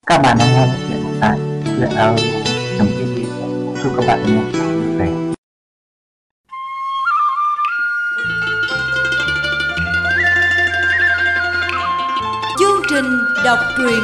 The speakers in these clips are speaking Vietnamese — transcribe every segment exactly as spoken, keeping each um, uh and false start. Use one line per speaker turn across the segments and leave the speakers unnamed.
Các bạn đang nghe chuyện tại chuyện audio chấm tv. Chúc các bạn nghe vui vẻ.
Chương trình đọc truyện.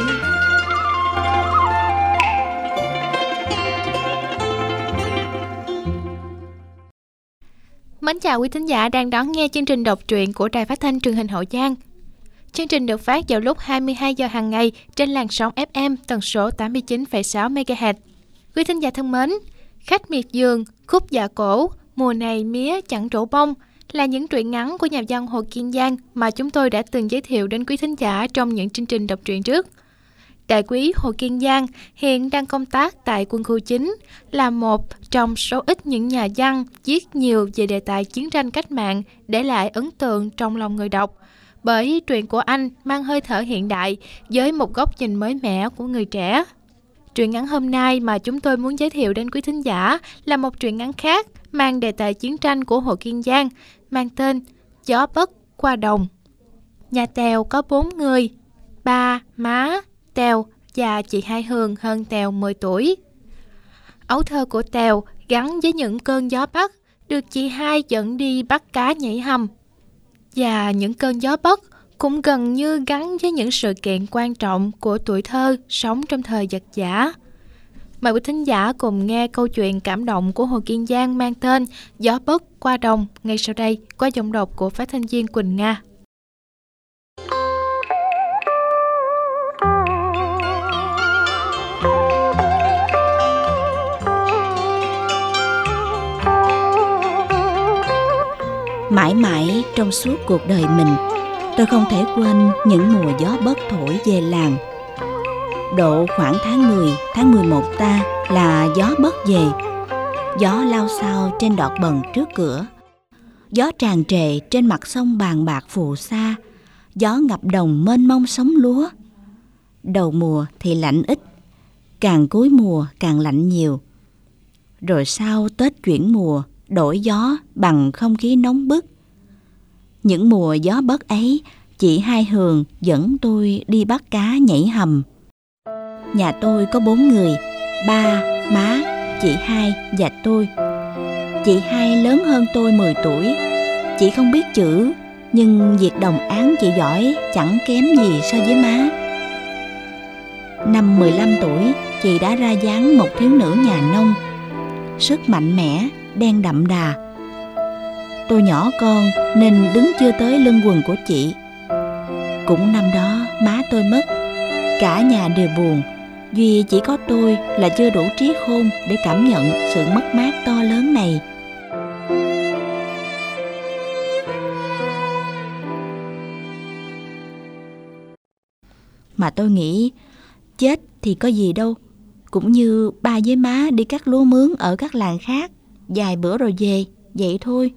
Mến chào quý thính giả đang đón nghe chương trình đọc truyện của Đài Phát thanh Truyền hình Hậu Giang. Chương trình được phát vào lúc hai mươi hai giờ hàng ngày trên làn sóng ép em tần số tám mươi chín phẩy sáu mê ga héc. Quý thính giả thân mến, Khách miệt vườn, Khúc dạ cổ, Mùa này mía chẳng trổ bông là những truyện ngắn của nhà văn Hồ Kiên Giang mà chúng tôi đã từng giới thiệu đến quý thính giả trong những chương trình đọc truyện trước. Đại úy Hồ Kiên Giang hiện đang công tác tại quân khu chín, là một trong số ít những nhà văn viết nhiều về đề tài chiến tranh cách mạng để lại ấn tượng trong lòng người đọc. Bởi truyện của anh mang hơi thở hiện đại với một góc nhìn mới mẻ của người trẻ. Truyện ngắn hôm nay mà chúng tôi muốn giới thiệu đến quý thính giả là một truyện ngắn khác mang đề tài chiến tranh của Hồ Kiên Giang, mang tên Gió Bất Qua Đồng. Nhà Tèo có bốn người, ba, má, Tèo và chị Hai Hường hơn Tèo mười tuổi. Ấu thơ của Tèo gắn với những cơn gió Bắc, được chị Hai dẫn đi bắt cá nhảy hầm. Và những cơn gió Bắc cũng gần như gắn với những sự kiện quan trọng của tuổi thơ sống trong thời giặc giã. Mời quý thính giả cùng nghe câu chuyện cảm động của Hồ Kiên Giang mang tên Gió Bất Qua Đồng ngay sau đây qua giọng đọc của phát thanh viên Quỳnh Nga.
Mãi mãi trong suốt cuộc đời mình, tôi không thể quên những mùa gió Bất thổi về làng. Độ khoảng tháng mười, tháng mười một ta là gió Bất về. Gió lao xao trên đọt bần trước cửa. Gió tràn trề trên mặt sông bàn bạc phù sa. Gió ngập đồng mênh mông sóng lúa. Đầu mùa thì lạnh ít, càng cuối mùa càng lạnh nhiều. Rồi sau Tết chuyển mùa, đổi gió bằng không khí nóng bức. Những mùa gió Bất ấy, chị Hai Hường dẫn tôi đi bắt cá nhảy hầm. Nhà tôi có bốn người, ba, má, chị Hai và tôi. Chị Hai lớn hơn tôi mười tuổi. Chị không biết chữ, nhưng việc đồng áng chị giỏi chẳng kém gì so với má. Năm mười lăm tuổi, chị đã ra dáng một thiếu nữ nhà nông. Sức mạnh mẽ, đen đậm đà. Tôi nhỏ con nên đứng chưa tới lưng quần của chị. Cũng năm đó má tôi mất. Cả nhà đều buồn, duy chỉ có tôi là chưa đủ trí khôn để cảm nhận sự mất mát to lớn này. Mà tôi nghĩ chết thì có gì đâu, cũng như ba với má đi cắt lúa mướn ở các làng khác, vài bữa rồi về, vậy thôi.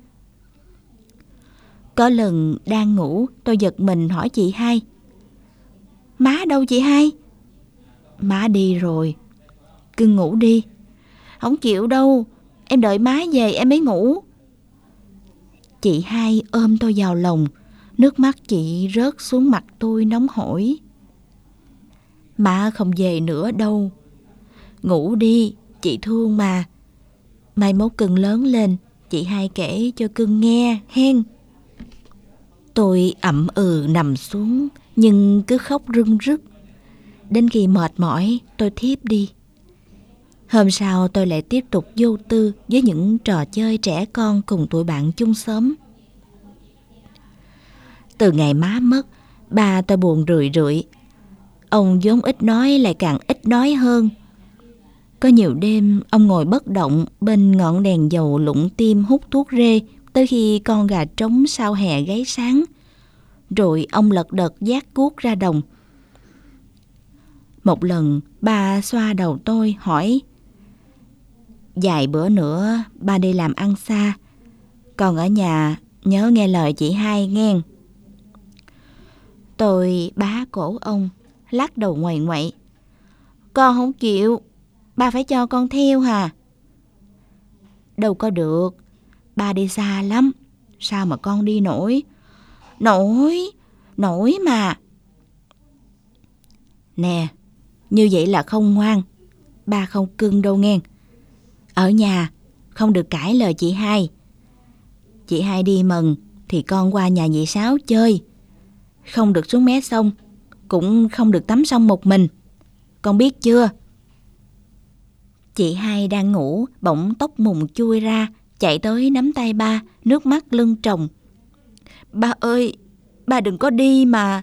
Có lần đang ngủ, tôi giật mình hỏi chị Hai: Má đâu chị Hai? Má đi rồi. Cưng ngủ đi. Không chịu đâu, em đợi má về em mới ngủ. Chị Hai ôm tôi vào lòng, nước mắt chị rớt xuống mặt tôi nóng hổi. Má không về nữa đâu. Ngủ đi, chị thương mà. Mai mốt cưng lớn lên, chị Hai kể cho cưng nghe, hen. Tôi ậm ừ nằm xuống, nhưng cứ khóc rưng rức. Đến khi mệt mỏi, tôi thiếp đi. Hôm sau tôi lại tiếp tục vô tư với những trò chơi trẻ con cùng tụi bạn chung xóm. Từ ngày má mất, ba tôi buồn rười rượi. Ông vốn ít nói lại càng ít nói hơn. Có nhiều đêm ông ngồi bất động bên ngọn đèn dầu lụng tim hút thuốc rê tới khi con gà trống sau hè gáy sáng. Rồi ông lật đật vác cuốc ra đồng. Một lần ba xoa đầu tôi hỏi: Vài bữa nữa ba đi làm ăn xa, còn ở nhà nhớ nghe lời chị Hai nghe. Tôi bá cổ ông, lắc đầu ngoại ngoại: Con không chịu, ba phải cho con theo hà. Đâu có được, ba đi xa lắm, sao mà con đi nổi? Nổi, nổi mà. Nè, Như vậy là không ngoan. Ba không cưng đâu nghe. Ở nhà không được cãi lời chị hai. Chị hai đi mần thì con qua nhà dì Sáu chơi. Không được xuống mé sông, cũng không được tắm sông một mình. Con biết chưa? Chị hai đang ngủ, bỗng tóc mùng chui ra, chạy tới nắm tay ba, nước mắt lưng tròng. Ba ơi, ba đừng có đi mà.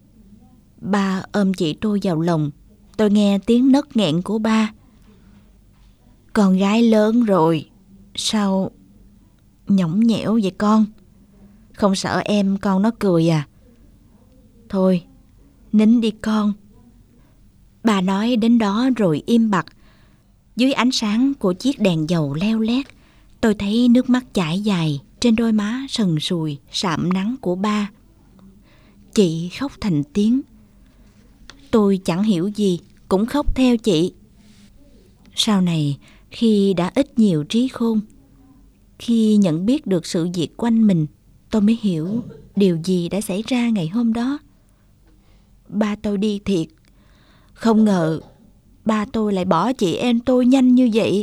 Ba ôm chị tôi vào lòng. Tôi nghe tiếng nấc nghẹn của ba. Con gái lớn rồi, sao nhõng nhẽo vậy con? Không sợ em con nó cười à? Thôi, nín đi con. Bà nói đến đó rồi im bặt. Dưới ánh sáng của chiếc đèn dầu leo lét, tôi thấy nước mắt chảy dài trên đôi má sần sùi sạm nắng của ba. Chị khóc thành tiếng. Tôi chẳng hiểu gì, cũng khóc theo chị. Sau này, khi đã ít nhiều trí khôn, khi nhận biết được sự việc quanh mình, tôi mới hiểu điều gì đã xảy ra ngày hôm đó. Ba tôi đi thiệt. Không ngờ ba tôi lại bỏ chị em tôi nhanh như vậy.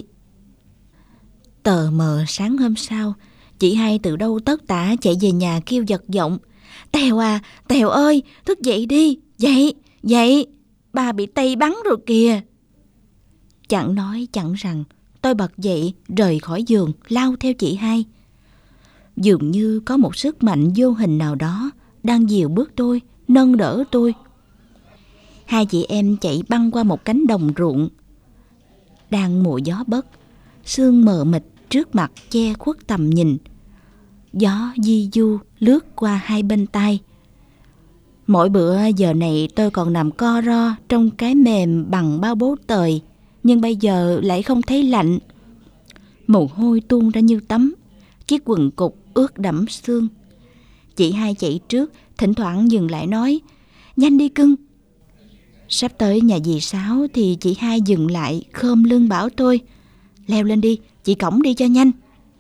Tờ mờ sáng hôm sau, chị hai từ đâu tất tả chạy về nhà kêu giật giọng. Tèo à, Tèo ơi, thức dậy đi. Dậy, dậy, ba bị Tây bắn rồi kìa. Chẳng nói chẳng rằng, tôi bật dậy rời khỏi giường, lao theo chị hai. Dường như có một sức mạnh vô hình nào đó đang dìu bước tôi, nâng đỡ tôi. Hai chị em chạy băng qua một cánh đồng ruộng. Đang mùa gió bấc, sương mờ mịt trước mặt che khuất tầm nhìn. Gió di du lướt qua hai bên tai. Mỗi bữa giờ này tôi còn nằm co ro trong cái mềm bằng bao bố tời, nhưng bây giờ lại không thấy lạnh. Mồ hôi tuôn ra như tắm, chiếc quần cục ướt đẫm xương. Chị hai chạy trước, thỉnh thoảng dừng lại nói, nhanh đi cưng. Sắp tới nhà dì Sáu thì chị hai dừng lại khom lưng bảo tôi, leo lên đi, chị cõng đi cho nhanh.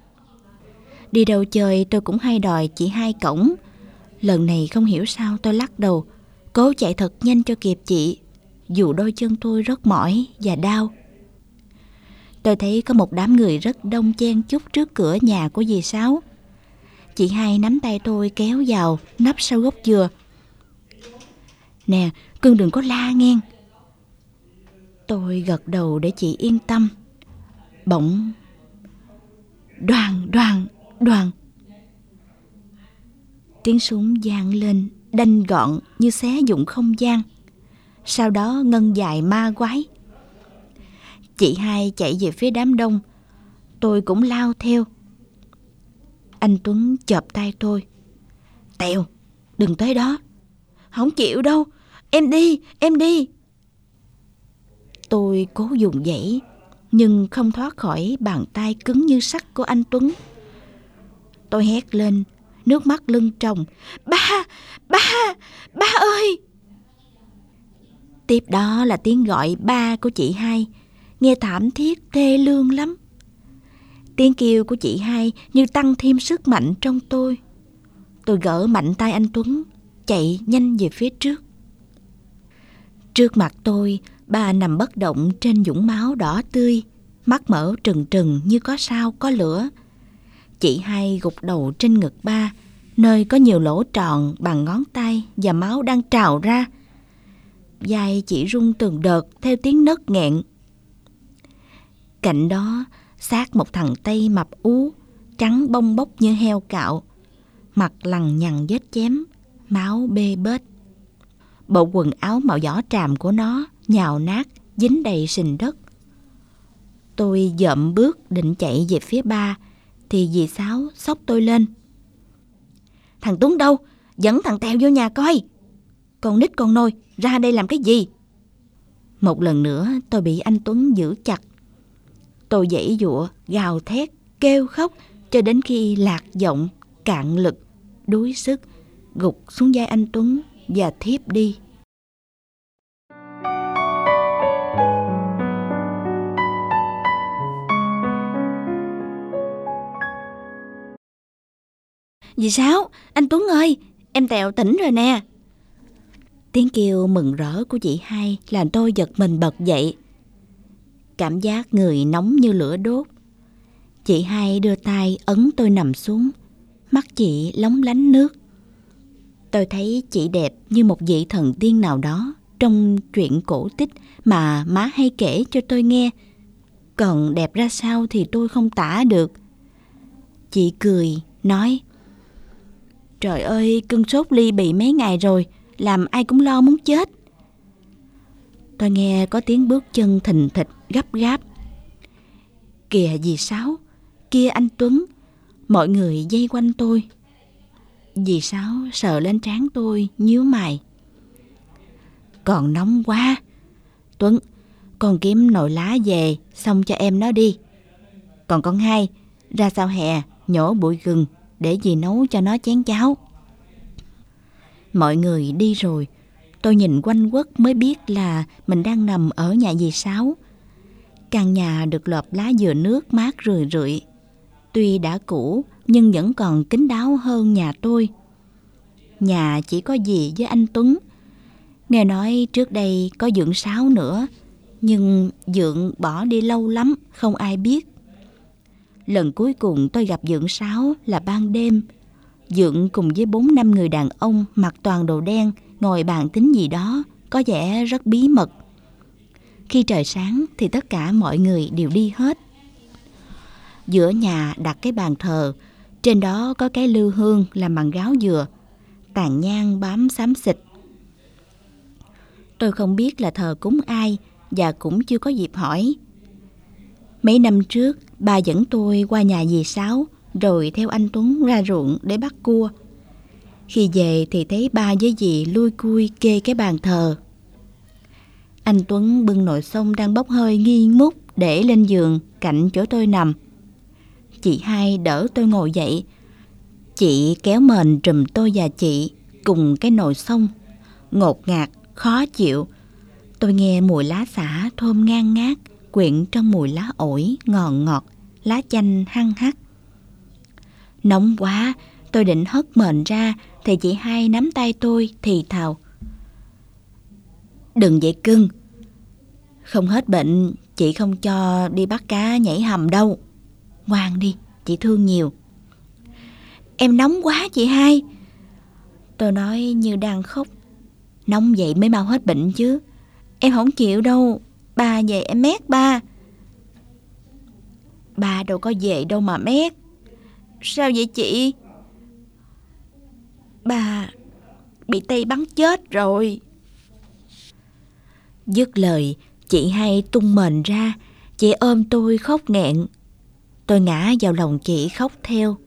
Đi đâu chơi tôi cũng hay đòi chị hai cõng. Lần này không hiểu sao tôi lắc đầu, cố chạy thật nhanh cho kịp chị, dù đôi chân tôi rất mỏi và đau. Tôi thấy có một đám người rất đông chen chúc trước cửa nhà của dì Sáu. Chị hai nắm tay tôi kéo vào, nấp sau gốc dừa. Nè, cưng đừng có la nghe. Tôi gật đầu để chị yên tâm. Bỗng đoàng đoàng đoàng, tiếng súng vang lên đanh gọn như xé dụng không gian. Sau đó ngân dài ma quái. Chị hai chạy về phía đám đông, tôi cũng lao theo. Anh Tuấn chộp tay tôi. Tèo, đừng tới đó. Không chịu đâu, em đi, em đi. Tôi cố dùng dãy, nhưng không thoát khỏi bàn tay cứng như sắt của anh Tuấn. Tôi hét lên, nước mắt lưng tròng. Ba, ba, ba ơi! Tiếp đó là tiếng gọi ba của chị hai, nghe thảm thiết thê lương lắm. Tiếng kêu của chị hai như tăng thêm sức mạnh trong tôi. Tôi gỡ mạnh tay anh Tuấn, chạy nhanh về phía trước. Trước mặt tôi, ba nằm bất động trên vũng máu đỏ tươi, mắt mở trừng trừng như có sao có lửa. Chị hai gục đầu trên ngực ba, nơi có nhiều lỗ tròn bằng ngón tay và máu đang trào ra. Vai chị rung từng đợt theo tiếng nấc nghẹn. Cạnh đó, xác một thằng Tây mập ú, trắng bông bốc như heo cạo, mặt lằn nhằn vết chém, máu bê bết. Bộ quần áo màu đỏ tràm của nó nhào nát, dính đầy sình đất. Tôi dợm bước định chạy về phía ba, thì dì Sáu xốc tôi lên. Thằng Tuấn đâu? Dẫn thằng Tèo vô nhà coi. Con nít con nôi, ra đây làm cái gì? Một lần nữa tôi bị anh Tuấn giữ chặt. Tôi giãy giụa, gào thét, kêu khóc cho đến khi lạc giọng, cạn lực, đuối sức, gục xuống vai anh Tuấn và thiếp đi. Dì Sáu, anh Tuấn ơi, em Tèo tỉnh rồi nè. Tiếng kêu mừng rỡ của chị hai làm tôi giật mình bật dậy. Cảm giác người nóng như lửa đốt. Chị hai đưa tay ấn tôi nằm xuống. Mắt chị lóng lánh nước. Tôi thấy chị đẹp như một vị thần tiên nào đó trong truyện cổ tích mà má hay kể cho tôi nghe. Còn đẹp ra sao thì tôi không tả được. Chị cười, nói: Trời ơi, cơn sốt ly bì mấy ngày rồi, làm ai cũng lo muốn chết. Tôi nghe có tiếng bước chân thình thịch gấp gáp. Kìa dì Sáu, kia anh Tuấn. Mọi người vây quanh tôi. Dì Sáu sờ lên trán tôi, nhíu mày. Còn nóng quá. Tuấn, con kiếm nồi lá về xong cho em nó đi. Còn con Hai, ra sau hè nhổ bụi gừng để dì nấu cho nó chén cháo. Mọi người đi rồi, tôi nhìn quanh quất mới biết là mình đang nằm ở nhà dì Sáu. Căn nhà được lợp lá dừa nước mát rười rượi. Tuy đã cũ nhưng vẫn còn kín đáo hơn nhà tôi. Nhà chỉ có dì với anh Tuấn. Nghe nói trước đây có Dượng Sáu nữa, nhưng Dượng bỏ đi lâu lắm, không ai biết. Lần cuối cùng tôi gặp Dượng Sáu là ban đêm. Dượng cùng với bốn năm người đàn ông mặc toàn đồ đen ngồi bàn tính gì đó, có vẻ rất bí mật. Khi trời sáng thì tất cả mọi người đều đi hết. Giữa nhà đặt cái bàn thờ, trên đó có cái lư hương làm bằng gáo dừa, tàn nhang bám xám xịt. Tôi không biết là thờ cúng ai và cũng chưa có dịp hỏi. Mấy năm trước, bà dẫn tôi qua nhà dì Sáu rồi theo anh Tuấn ra ruộng để bắt cua. Khi về thì thấy ba với dì lui cui kê cái bàn thờ. Anh Tuấn bưng nồi xông đang bốc hơi nghi ngút để lên giường cạnh chỗ tôi nằm. Chị hai đỡ tôi ngồi dậy. Chị kéo mền trùm tôi và chị cùng cái nồi xông. Ngột ngạt, khó chịu. Tôi nghe mùi lá xả thơm ngang ngát quyện trong mùi lá ổi ngọt ngọt, lá chanh hăng hắc. Nóng quá, tôi định hất mền ra thì chị hai nắm tay tôi thì thào: Đừng vậy cưng. Không hết bệnh, chị không cho đi bắt cá nhảy hầm đâu. Ngoan đi, chị thương nhiều. Em nóng quá chị hai. Tôi nói như đang khóc. Nóng vậy mới mau hết bệnh chứ. Em không chịu đâu. Ba về em mét ba. Ba đâu có về đâu mà mét. Sao vậy chị? Ba bị Tây bắn chết rồi. Dứt lời, chị hai tung mền ra. Chị ôm tôi khóc nghẹn. Tôi ngã vào lòng chị khóc theo.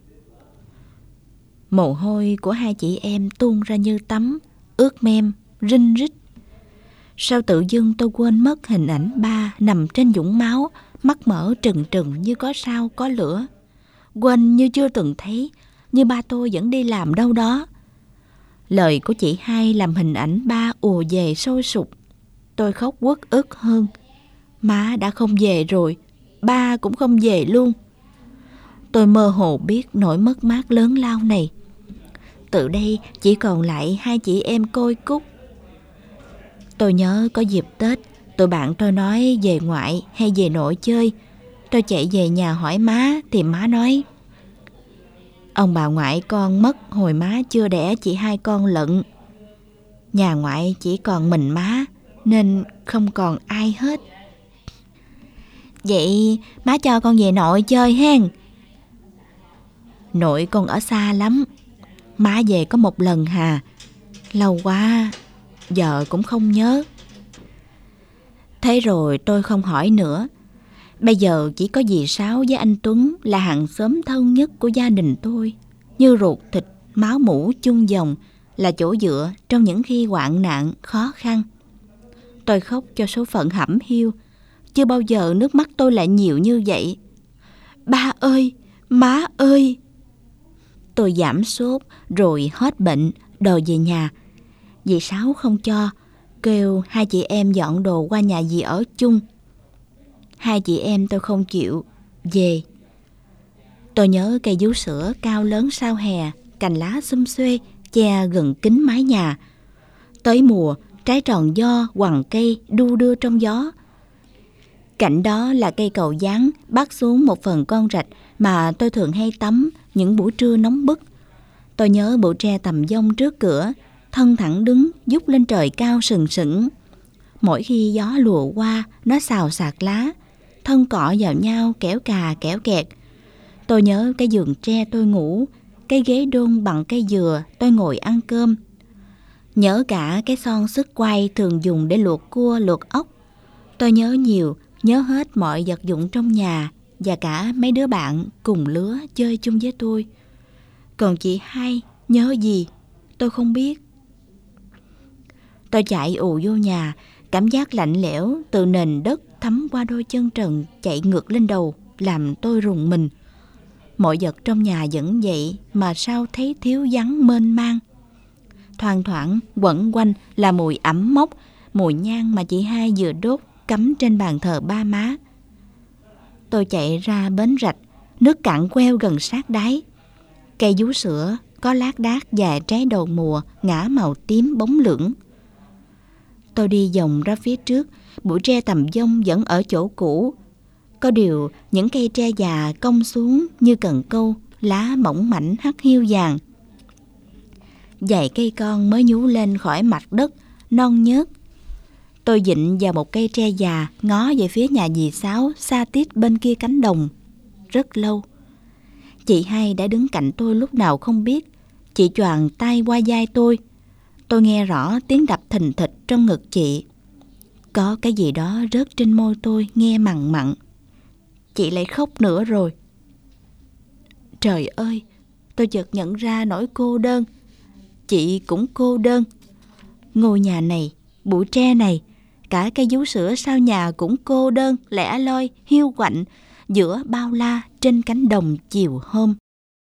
Mồ hôi của hai chị em tuôn ra như tắm, ướt mem, rinh rít. Sao tự dưng tôi quên mất hình ảnh ba nằm trên vũng máu, mắt mở trừng trừng như có sao có lửa. Quên như chưa từng thấy, như ba tôi vẫn đi làm đâu đó. Lời của chị hai làm hình ảnh ba ùa về sôi sục. Tôi khóc uất ức hơn. Má đã không về rồi, ba cũng không về luôn. Tôi mơ hồ biết nỗi mất mát lớn lao này. Từ đây chỉ còn lại hai chị em Côi Cúc. Tôi nhớ có dịp Tết, tụi bạn tôi nói về ngoại hay về nội chơi. Tôi chạy về nhà hỏi má thì má nói: Ông bà ngoại con mất hồi má chưa đẻ chị hai con lận. Nhà ngoại chỉ còn mình má nên không còn ai hết. Vậy má cho con về nội chơi hen. Nội con ở xa lắm. Má về có một lần hà. Lâu quá, giờ cũng không nhớ. Thế rồi tôi không hỏi nữa. Bây giờ chỉ có dì Sáu với anh Tuấn là hàng xóm thân nhất của gia đình tôi. Như ruột thịt, máu mủ chung dòng, là chỗ dựa trong những khi hoạn nạn, khó khăn. Tôi khóc cho số phận hẩm hiu. Chưa bao giờ nước mắt tôi lại nhiều như vậy. Ba ơi, má ơi. Tôi giảm sốt rồi hết bệnh, đòi về nhà. Dì Sáu không cho, kêu hai chị em dọn đồ qua nhà dì ở chung. Hai chị em tôi không chịu, về. Tôi nhớ cây vú sữa cao lớn sau hè, cành lá xum xuê, che gần kín mái nhà. Tới mùa, trái tròn do quằn cây đu đưa trong gió. Cạnh đó là cây cầu dáng bắt xuống một phần con rạch mà tôi thường hay tắm những buổi trưa nóng bức. Tôi nhớ bụi tre tầm dông trước cửa, thân thẳng đứng dút lên trời cao sừng sững. Mỗi khi gió lùa qua, nó xào xạc lá, thân cọ vào nhau kẽo cà kẽo kẹt. Tôi nhớ cái giường tre tôi ngủ, cái ghế đôn bằng cây dừa tôi ngồi ăn cơm. Nhớ cả cái son xức quay thường dùng để luộc cua luộc ốc. Tôi nhớ nhiều, nhớ hết mọi vật dụng trong nhà và cả mấy đứa bạn cùng lứa chơi chung với tôi. Còn chị hai nhớ gì tôi không biết. Tôi chạy ù vô nhà, cảm giác lạnh lẽo từ nền đất thấm qua đôi chân trần chạy ngược lên đầu làm tôi rùng mình. Mọi vật trong nhà vẫn vậy mà sao thấy thiếu vắng mênh mang. Thoang thoảng quẩn quanh là mùi ẩm mốc, mùi nhang mà chị hai vừa đốt cắm trên bàn thờ ba má. Tôi chạy ra bến rạch, nước cạn queo gần sát đáy. Cây vú sữa có lác đác và trái đầu mùa ngã màu tím bóng lưỡng. Tôi đi vòng ra phía trước, bụi tre tầm dông vẫn ở chỗ cũ. Có điều những cây tre già cong xuống như cần câu, lá mỏng mảnh hắt hiu vàng. Vài cây con mới nhú lên khỏi mặt đất, non nhớt. Tôi dịnh vào một cây tre già, ngó về phía nhà dì Sáu xa tít bên kia cánh đồng. Rất lâu. Chị hai đã đứng cạnh tôi lúc nào không biết. Chị choàng tay qua vai tôi. Tôi nghe rõ tiếng đập thình thịch trong ngực chị. Có cái gì đó rớt trên môi tôi nghe mặn mặn. Chị lại khóc nữa rồi. Trời ơi, tôi chợt nhận ra nỗi cô đơn. Chị cũng cô đơn. Ngôi nhà này, bụi tre này, cả cây vú sữa sau nhà cũng cô đơn, lẻ loi, hiu quạnh giữa bao la trên cánh đồng chiều hôm.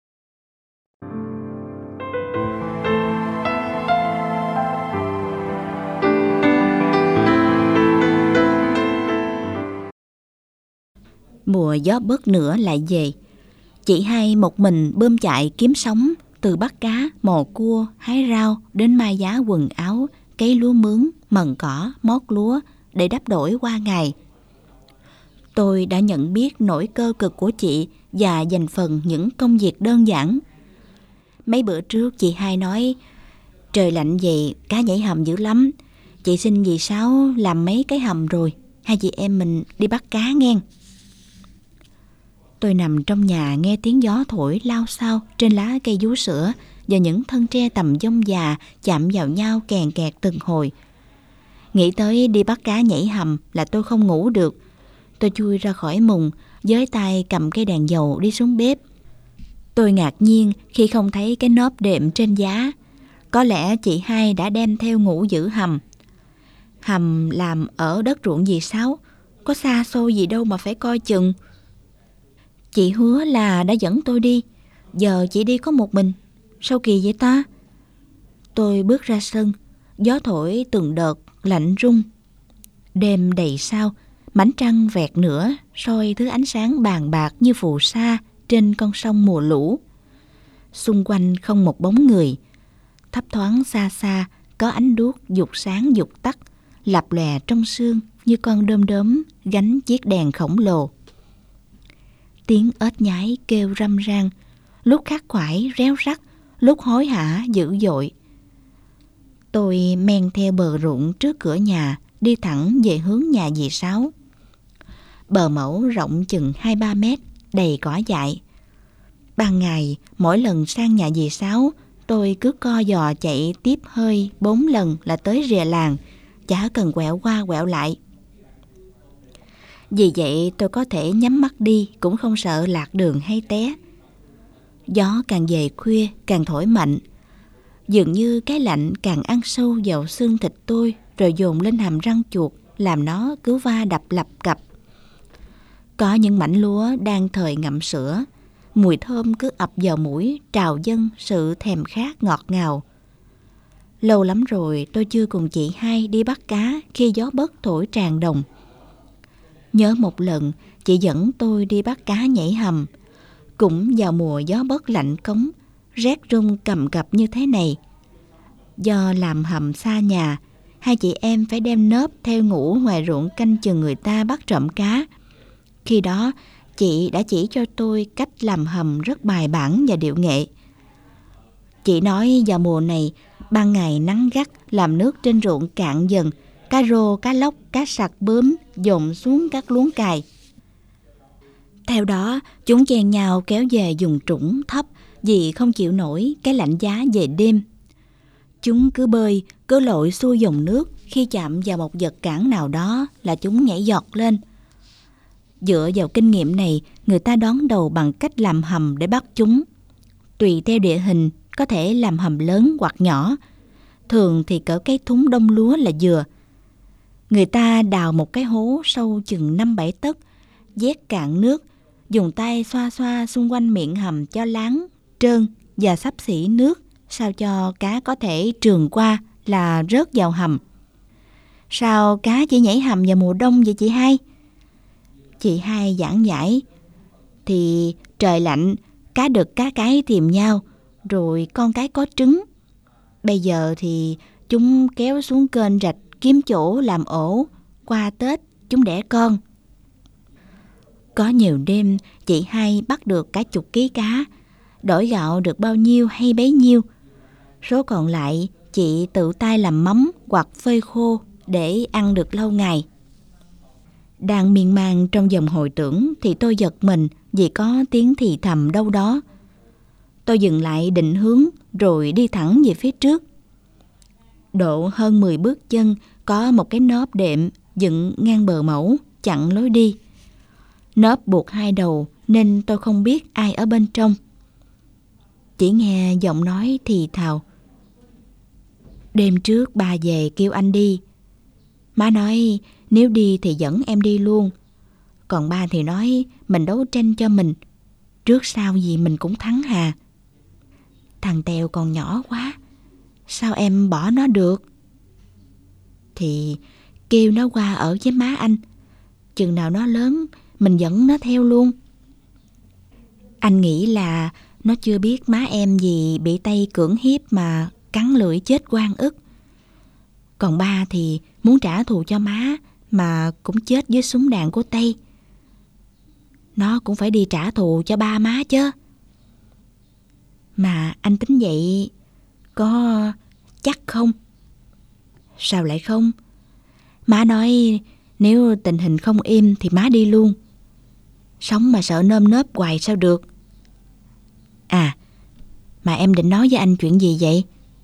Mùa gió bớt nữa lại về. Chị hai một mình bơm chạy kiếm sống, từ bắt cá, mò cua, hái rau đến mai giá quần áo, cấy lúa mướn, mần cỏ, mót lúa để đắp đổi qua ngày. Tôi đã nhận biết nỗi cơ cực của chị và dành phần những công việc đơn giản. Mấy bữa trước chị hai nói trời lạnh vậy cá nhảy hầm dữ lắm. Chị xin dì Sáu làm mấy cái hầm rồi hai chị em mình đi bắt cá nghe. Tôi nằm trong nhà nghe tiếng gió thổi lao xao trên lá cây vú sữa và những thân tre tầm dông già chạm vào nhau kèn kẹt từng hồi. Nghĩ tới đi bắt cá nhảy hầm là tôi không ngủ được. Tôi chui ra khỏi mùng, với tay cầm cây đèn dầu đi xuống bếp. Tôi ngạc nhiên khi không thấy cái nốp đệm trên giá. Có lẽ chị hai đã đem theo ngủ giữ hầm. Hầm làm ở đất ruộng dì Sáu, có xa xôi gì đâu mà phải coi chừng. Chị hứa là đã dẫn tôi đi, giờ chị đi có một mình, sao kỳ vậy ta? Tôi bước ra sân, gió thổi từng đợt, lạnh rung. Đêm đầy sao, mảnh trăng vẹt nửa, soi thứ ánh sáng bàn bạc như phù sa trên con sông mùa lũ. Xung quanh không một bóng người, thấp thoáng xa xa có ánh đuốc dục sáng dục tắt, lập lòe trong sương như con đom đóm gánh chiếc đèn khổng lồ. Tiếng ếch nhái kêu râm ran, lúc khát khoải réo rắt, lúc hối hả dữ dội. Tôi men theo bờ ruộng trước cửa nhà, đi thẳng về hướng nhà dì Sáu. Bờ mẫu rộng chừng hai ba mét, đầy cỏ dại. Ban ngày, mỗi lần sang nhà dì Sáu, tôi cứ co giò chạy tiếp hơi bốn lần là tới rìa làng, chả cần quẹo qua quẹo lại. Vì vậy tôi có thể nhắm mắt đi cũng không sợ lạc đường hay té. Gió càng về khuya càng thổi mạnh. Dường như cái lạnh càng ăn sâu vào xương thịt tôi rồi dồn lên hàm răng chuột làm nó cứ va đập lập cập. Có những mảnh lúa đang thời ngậm sữa. Mùi thơm cứ ập vào mũi trào dâng sự thèm khát ngọt ngào. Lâu lắm rồi tôi chưa cùng chị hai đi bắt cá khi gió bấc thổi tràn đồng. Nhớ một lần chị dẫn tôi đi bắt cá nhảy hầm. Cũng vào mùa gió bấc lạnh cống, rét rung cầm cập như thế này. Do làm hầm xa nhà, hai chị em phải đem nớp theo ngủ ngoài ruộng canh chừng người ta bắt trộm cá. Khi đó, chị đã chỉ cho tôi cách làm hầm rất bài bản và điệu nghệ. Chị nói vào mùa này, ban ngày nắng gắt làm nước trên ruộng cạn dần, cá rô, cá lóc, cá sặc bướm dồn xuống các luống cài. Theo đó, chúng chen nhau kéo về vùng trũng thấp vì không chịu nổi cái lạnh giá về đêm. Chúng cứ bơi, cứ lội xuôi dòng nước, khi chạm vào một vật cản nào đó là chúng nhảy giọt lên. Dựa vào kinh nghiệm này, người ta đón đầu bằng cách làm hầm để bắt chúng. Tùy theo địa hình, có thể làm hầm lớn hoặc nhỏ. Thường thì cỡ cái thúng đông lúa là vừa. Người ta đào một cái hố sâu chừng năm bảy tấc, vét cạn nước, dùng tay xoa xoa xung quanh miệng hầm cho láng, trơn và xấp xỉ nước, sao cho cá có thể trườn qua là rớt vào hầm. Sao cá chỉ nhảy hầm vào mùa đông vậy chị hai? Chị hai giảng giải. Thì trời lạnh, cá đực cá cái tìm nhau, rồi con cái có trứng. Bây giờ thì chúng kéo xuống kênh rạch kiếm chỗ làm ổ, qua Tết chúng đẻ con. Có nhiều đêm chị hai bắt được cả chục ký cá, đổi gạo được bao nhiêu hay bấy nhiêu. Số còn lại chị tự tay làm mắm hoặc phơi khô để ăn được lâu ngày. Đang miên man trong dòng hồi tưởng thì tôi giật mình vì có tiếng thì thầm đâu đó. Tôi dừng lại định hướng rồi đi thẳng về phía trước. Độ hơn mười bước chân có một cái nớp đệm dựng ngang bờ mẫu chặn lối đi. Nớp buộc hai đầu nên tôi không biết ai ở bên trong. Chỉ nghe giọng nói thì thào. Đêm trước bà về kêu anh đi. Má nói nếu đi thì dẫn em đi luôn. Còn ba thì nói mình đấu tranh cho mình, trước sau gì mình cũng thắng hà. Thằng Tèo còn nhỏ quá, sao em bỏ nó được? Thì kêu nó qua ở với má anh, chừng nào nó lớn mình dẫn nó theo luôn. Anh nghĩ là nó chưa biết má em vì bị Tây cưỡng hiếp mà cắn lưỡi chết oan ức. Còn ba thì muốn trả thù cho má mà cũng chết dưới súng đạn của Tây. Nó cũng phải đi trả thù cho ba má chứ. Mà anh tính vậy có chắc không? Sao lại không? Má nói nếu tình hình không im thì má đi luôn. Sống mà sợ nơm nớp hoài sao được. À, mà em định nói với anh chuyện gì vậy?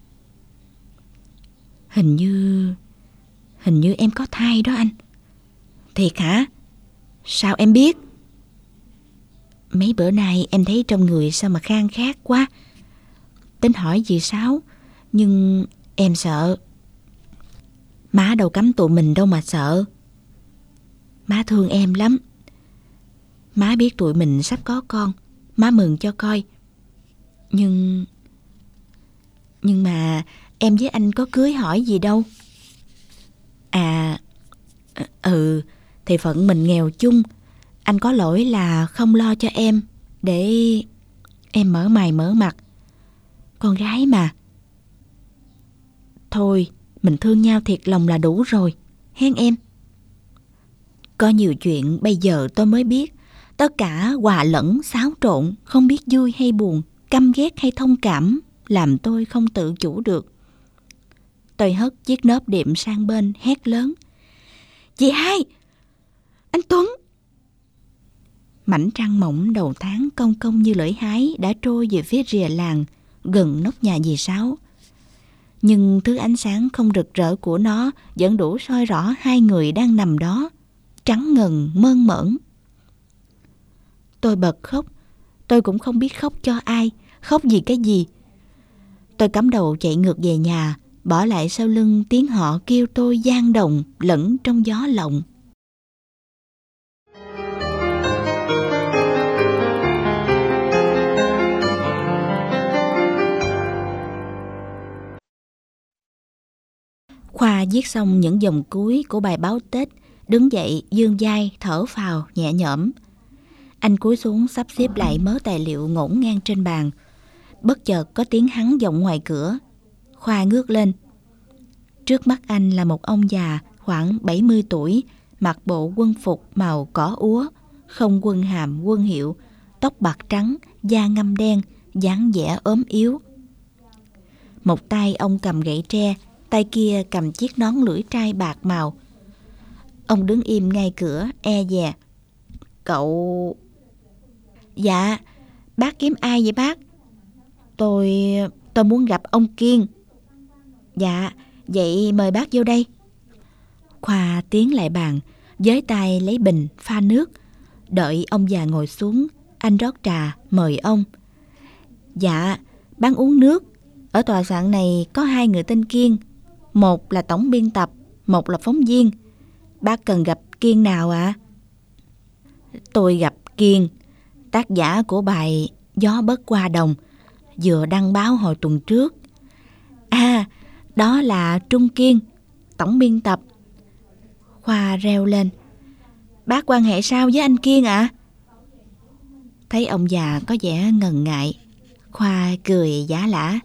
Hình như... Hình như em có thai đó anh. Thiệt hả? Sao em biết? Mấy bữa nay em thấy trong người sao mà khan khát quá. Tính hỏi dì Sáu, nhưng em sợ. Má đâu cấm tụi mình đâu mà sợ. Má thương em lắm. Má biết tụi mình sắp có con, má mừng cho coi. Nhưng... Nhưng mà em với anh có cưới hỏi gì đâu. À... Ừ, thì phận mình nghèo chung. Anh có lỗi là không lo cho em, để em mở mày mở mặt. Con gái mà. Thôi, mình thương nhau thiệt lòng là đủ rồi, hen em. Có nhiều chuyện bây giờ tôi mới biết. Tất cả hòa lẫn, xáo trộn, không biết vui hay buồn, căm ghét hay thông cảm, làm tôi không tự chủ được. Tôi hất chiếc nớp đệm sang bên, hét lớn. Chị hai! Anh Tuấn! Mảnh trăng mỏng đầu tháng cong cong như lưỡi hái đã trôi về phía rìa làng, gần nóc nhà dì Sáu. Nhưng thứ ánh sáng không rực rỡ của nó vẫn đủ soi rõ hai người đang nằm đó, trắng ngần mơn mởn. Tôi bật khóc. Tôi cũng không biết khóc cho ai, khóc vì cái gì. Tôi cắm đầu chạy ngược về nhà, bỏ lại sau lưng tiếng họ kêu tôi gian đồng lẫn trong gió lộng. Khoa viết xong những dòng cuối của bài báo Tết, đứng dậy vươn vai thở phào nhẹ nhõm. Anh cúi xuống sắp xếp lại mớ tài liệu ngổn ngang trên bàn. Bất chợt có tiếng hắn vọng ngoài cửa. Khoa ngước lên. Trước mắt anh là một ông già khoảng bảy mươi tuổi, mặc bộ quân phục màu cỏ úa, không quân hàm quân hiệu, tóc bạc trắng, da ngăm đen, dáng vẻ ốm yếu. Một tay ông cầm gậy tre, tay kia cầm chiếc nón lưỡi trai bạc màu. Ông đứng im ngay cửa, e dè. Cậu... Dạ, bác kiếm ai vậy bác? Tôi... tôi muốn gặp ông Kiên. Dạ, vậy mời bác vô đây. Khoa tiến lại bàn, với tay lấy bình pha nước. Đợi ông già ngồi xuống, anh rót trà mời ông. Dạ, bác uống nước. Ở tòa soạn này có hai người tên Kiên. Một là tổng biên tập, một là phóng viên. Bác cần gặp Kiên nào ạ? À? Tôi gặp Kiên, tác giả của bài Gió Bớt Qua Đồng, vừa đăng báo hồi tuần trước. À, đó là Trung Kiên, tổng biên tập. Khoa reo lên. Bác quan hệ sao với anh Kiên ạ? À? Thấy ông già có vẻ ngần ngại, Khoa cười giả lả.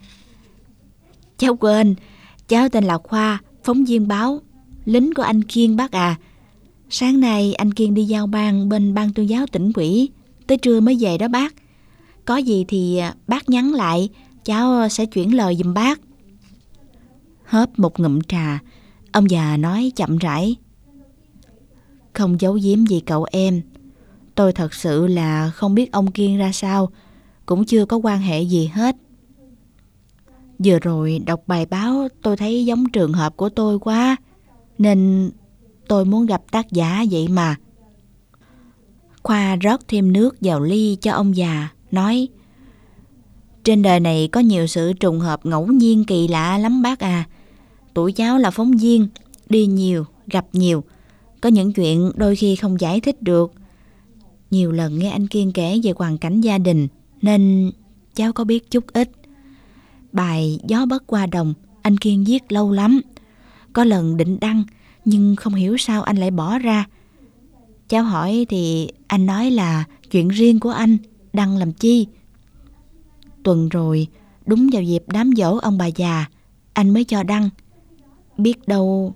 Cháu quên, cháu tên là Khoa, phóng viên báo, lính của anh Kiên bác à. Sáng nay anh Kiên đi giao ban bên ban tuyên giáo tỉnh ủy, tới trưa mới về đó bác. Có gì thì bác nhắn lại, cháu sẽ chuyển lời giùm bác. Hớp một ngụm trà, ông già nói chậm rãi. Không giấu giếm gì cậu em, tôi thật sự là không biết ông Kiên ra sao, cũng chưa có quan hệ gì hết. Vừa rồi đọc bài báo tôi thấy giống trường hợp của tôi quá, nên tôi muốn gặp tác giả vậy mà. Khoa rót thêm nước vào ly cho ông già, nói: Trên đời này có nhiều sự trùng hợp ngẫu nhiên kỳ lạ lắm bác à. Tụi cháu là phóng viên, đi nhiều, gặp nhiều, có những chuyện đôi khi không giải thích được. Nhiều lần nghe anh Kiên kể về hoàn cảnh gia đình, nên cháu có biết chút ít. Bài Gió Bớt Qua Đồng anh Kiên viết lâu lắm, có lần định đăng nhưng không hiểu sao anh lại bỏ ra. Cháu hỏi thì anh nói là chuyện riêng của anh, đăng làm chi. Tuần rồi, đúng vào dịp đám giỗ ông bà già, anh mới cho đăng. Biết đâu...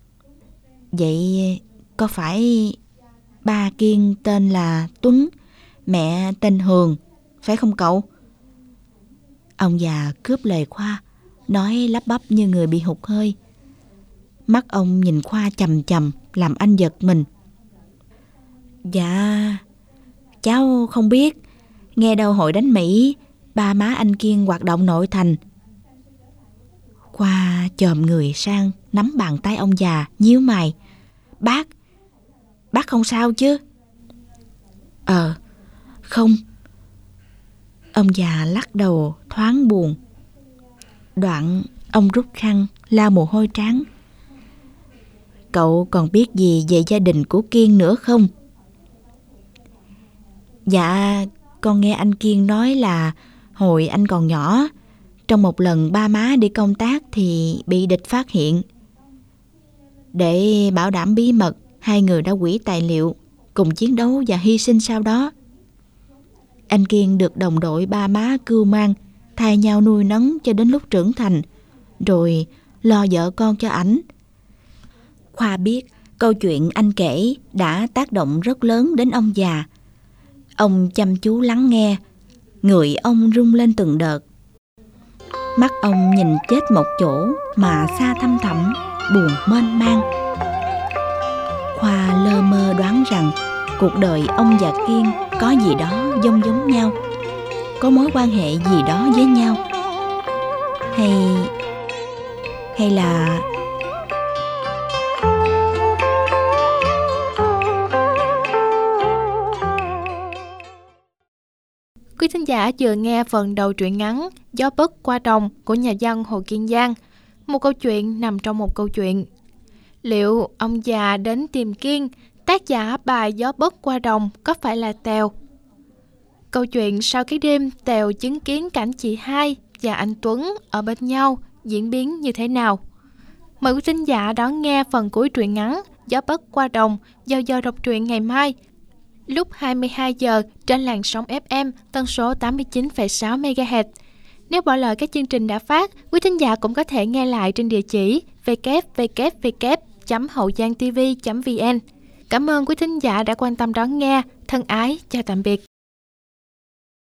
Vậy có phải ba Kiên tên là Tuấn, mẹ tên Hường, phải không cậu? Ông già cướp lời Khoa, nói lắp bắp như người bị hụt hơi. Mắt ông nhìn Khoa chằm chằm, làm anh giật mình. Dạ, cháu không biết. Nghe đâu hồi đánh Mỹ, ba má anh Kiên hoạt động nội thành. Khoa chồm người sang, nắm bàn tay ông già, nhíu mày. Bác, bác không sao chứ? Ờ, không. Ông già lắc đầu thoáng buồn. Đoạn ông rút khăn lau mồ hôi trán. Cậu còn biết gì về gia đình của Kiên nữa không? Dạ, con nghe anh Kiên nói là hồi anh còn nhỏ, trong một lần ba má đi công tác thì bị địch phát hiện. Để bảo đảm bí mật, hai người đã hủy tài liệu, cùng chiến đấu và hy sinh sau đó. Anh Kiên được đồng đội ba má cưu mang, thay nhau nuôi nấng cho đến lúc trưởng thành, rồi lo vợ con cho ảnh. Khoa biết câu chuyện anh kể đã tác động rất lớn đến ông già. Ông chăm chú lắng nghe, người ông rung lên từng đợt. Mắt ông nhìn chết một chỗ mà xa thăm thẳm, buồn mênh mang. Khoa lơ mơ đoán rằng cuộc đời ông và Kiên có gì đó giống giống nhau, có mối quan hệ gì đó với nhau. Hay... hay là...
Quý thính giả vừa nghe phần đầu truyện ngắn Gió Bớt Qua Đồng của nhà văn Hồ Kiên Giang, một câu chuyện nằm trong một câu chuyện. Liệu ông già đến tìm Kiên, tác giả bài Gió Bớt Qua Đồng, có phải là Tèo? Câu chuyện sau cái đêm Tèo chứng kiến cảnh chị Hai và anh Tuấn ở bên nhau diễn biến như thế nào? Mời quý thính giả đón nghe phần cuối truyện ngắn Gió Bớt Qua Đồng vào giờ đọc truyện ngày mai, lúc hai mươi hai giờ trên làn sóng ép em tần số tám mươi chín phẩy sáu mê ga héc. Nếu bỏ lỡ các chương trình đã phát, quý thính giả cũng có thể nghe lại trên địa chỉ w w w chấm hậu giang t v chấm v n. Cảm ơn quý thính giả đã quan tâm đón nghe. Thân ái, chào tạm biệt.